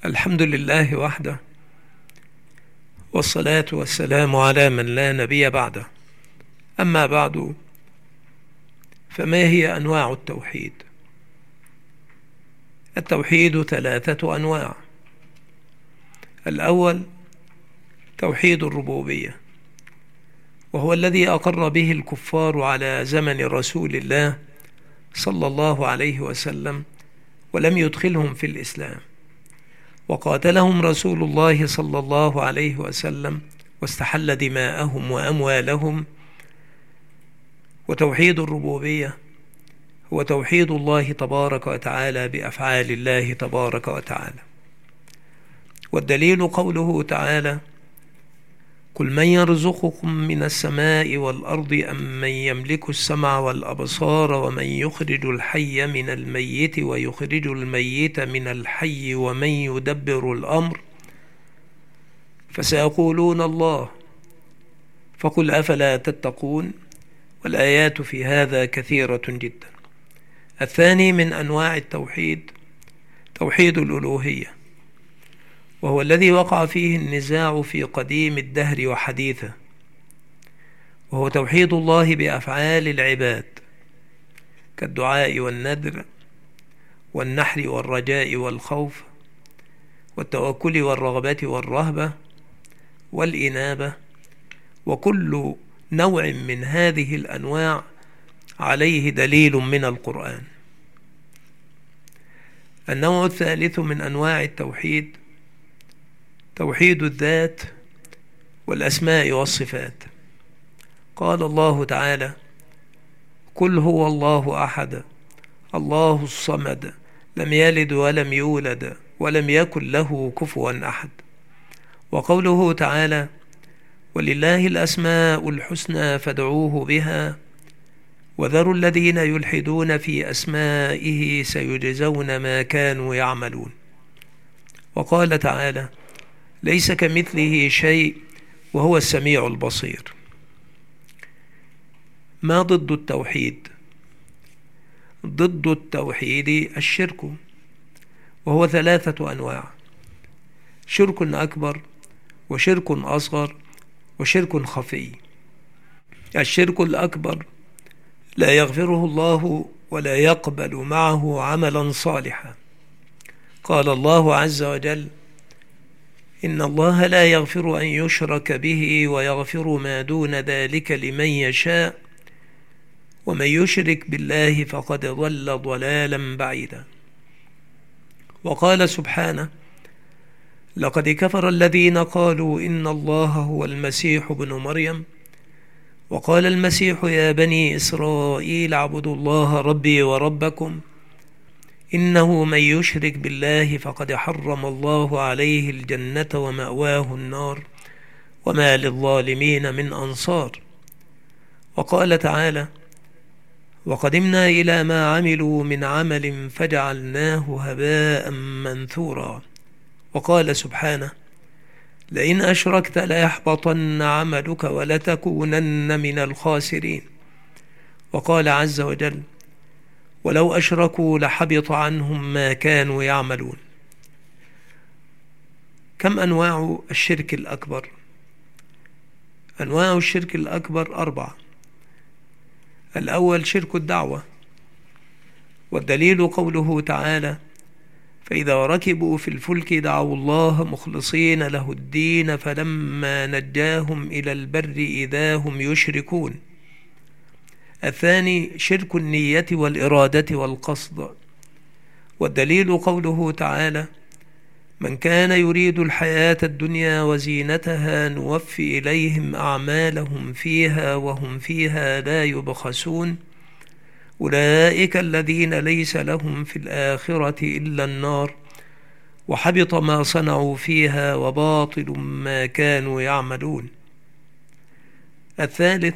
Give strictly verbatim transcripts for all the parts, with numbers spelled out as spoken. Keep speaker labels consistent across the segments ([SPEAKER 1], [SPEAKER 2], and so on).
[SPEAKER 1] الحمد لله وحده، والصلاة والسلام على من لا نبي بعده. أما بعد، فما هي أنواع التوحيد؟ التوحيد ثلاثة أنواع. الأول توحيد الربوبية، وهو الذي أقر به الكفار على زمن رسول الله صلى الله عليه وسلم، ولم يدخلهم في الإسلام، وقاتلهم رسول الله صلى الله عليه وسلم واستحل دماءهم وأموالهم. وتوحيد الربوبية هو توحيد الله تبارك وتعالى بأفعال الله تبارك وتعالى. والدليل قوله تعالى: قل من يرزقكم من السماء والأرض أم من يملك السمع والأبصار ومن يخرج الحي من الميت ويخرج الميت من الحي ومن يدبر الأمر فسيقولون الله، فقل أفلا تتقون. والآيات في هذا كثيرة جدا. الثاني من أنواع التوحيد توحيد الألوهية، وهو الذي وقع فيه النزاع في قديم الدهر وحديثه، وهو توحيد الله بأفعال العباد كالدعاء والنذر والنحر والرجاء والخوف والتوكل والرغبة والرهبة والإنابة. وكل نوع من هذه الأنواع عليه دليل من القرآن. النوع الثالث من أنواع التوحيد توحيد الذات والأسماء والصفات. قال الله تعالى: قل هو الله أحد الله الصمد لم يلد ولم يولد ولم يكن له كفوا أحد. وقوله تعالى: ولله الأسماء الحسنى فادعوه بها وذروا الذين يلحدون في أسمائه سيجزون ما كانوا يعملون. وقال تعالى: ليس كمثله شيء وهو السميع البصير. ما ضد التوحيد؟ ضد التوحيد الشرك، وهو ثلاثة أنواع: شرك أكبر وشرك أصغر وشرك خفي. الشرك الأكبر لا يغفره الله ولا يقبل معه عملا صالحا. قال الله عز وجل: إن الله لا يغفر أن يشرك به ويغفر ما دون ذلك لمن يشاء ومن يشرك بالله فقد ضل ضلالا بعيدا. وقال سبحانه: لقد كفر الذين قالوا إن الله هو المسيح ابن مريم وقال المسيح يا بني إسرائيل اعبدوا الله ربي وربكم إنه من يشرك بالله فقد حرم الله عليه الجنة ومأواه النار وما للظالمين من أنصار. وقال تعالى: وقدمنا إلى ما عملوا من عمل فجعلناه هباء منثورا. وقال سبحانه: لئن أشركت ليحبطن عملك ولتكونن من الخاسرين. وقال عز وجل: ولو أشركوا لحبط عنهم ما كانوا يعملون. كم أنواع الشرك الأكبر؟ أنواع الشرك الأكبر أربعة. الأول شرك الدعوة، والدليل قوله تعالى: فإذا ركبوا في الفلك دعوا الله مخلصين له الدين فلما نجاهم إلى البر إذا هم يشركون. الثاني شرك النية والإرادة والقصد، والدليل قوله تعالى: من كان يريد الحياة الدنيا وزينتها نوفي إليهم أعمالهم فيها وهم فيها لا يبخسون أولئك الذين ليس لهم في الآخرة إلا النار وحبط ما صنعوا فيها وباطل ما كانوا يعملون. الثالث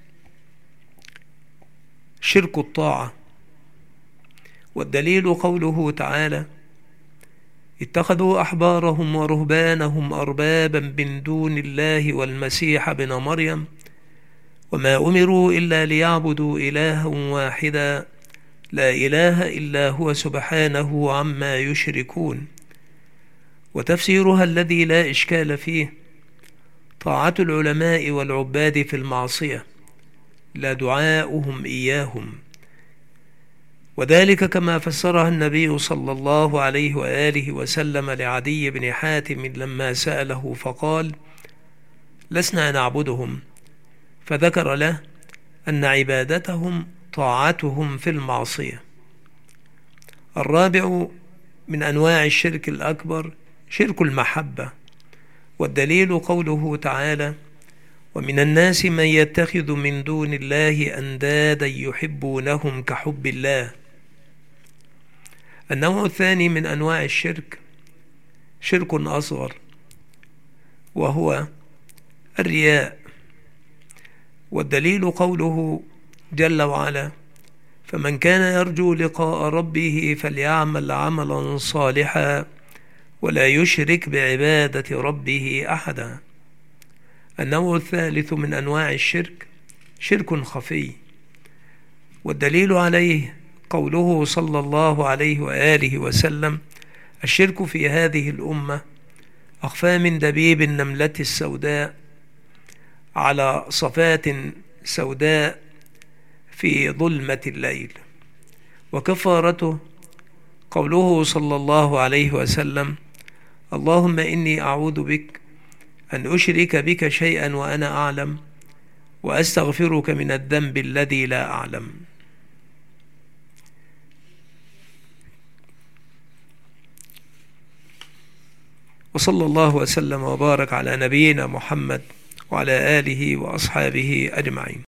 [SPEAKER 1] شرك الطاعة، والدليل قوله تعالى: اتخذوا أحبارهم ورهبانهم أربابا من دون الله والمسيح ابن مريم وما أمروا إلا ليعبدوا إلها واحدا لا إله إلا هو سبحانه عما يشركون. وتفسيرها الذي لا إشكال فيه: طاعة العلماء والعباد في المعصية، لا دعاؤهم إياهم. وذلك كما فسرها النبي صلى الله عليه وآله وسلم لعدي بن حاتم لما سأله فقال: لسنا نعبدهم، فذكر له أن عبادتهم طاعتهم في المعصية. الرابع من أنواع الشرك الأكبر شرك المحبة، والدليل قوله تعالى: ومن الناس من يتخذ من دون الله أندادا يحبونهم كحب الله. النوع الثاني من أنواع الشرك شرك أصغر، وهو الرياء، والدليل قوله جل وعلا: فمن كان يرجو لقاء ربه فليعمل عملا صالحا ولا يشرك بعبادة ربه أحدا. النوع الثالث من أنواع الشرك شرك خفي، والدليل عليه قوله صلى الله عليه وآله وسلم: الشرك في هذه الأمة أخفى من دبيب النملة السوداء على صفات سوداء في ظلمة الليل. وكفارته قوله صلى الله عليه وسلم: اللهم إني أعوذ بك أن أشرك بك شيئا وأنا أعلم، وأستغفرك من الذنب الذي لا أعلم. وصلى الله وسلم وبارك على نبينا محمد وعلى آله وأصحابه أجمعين.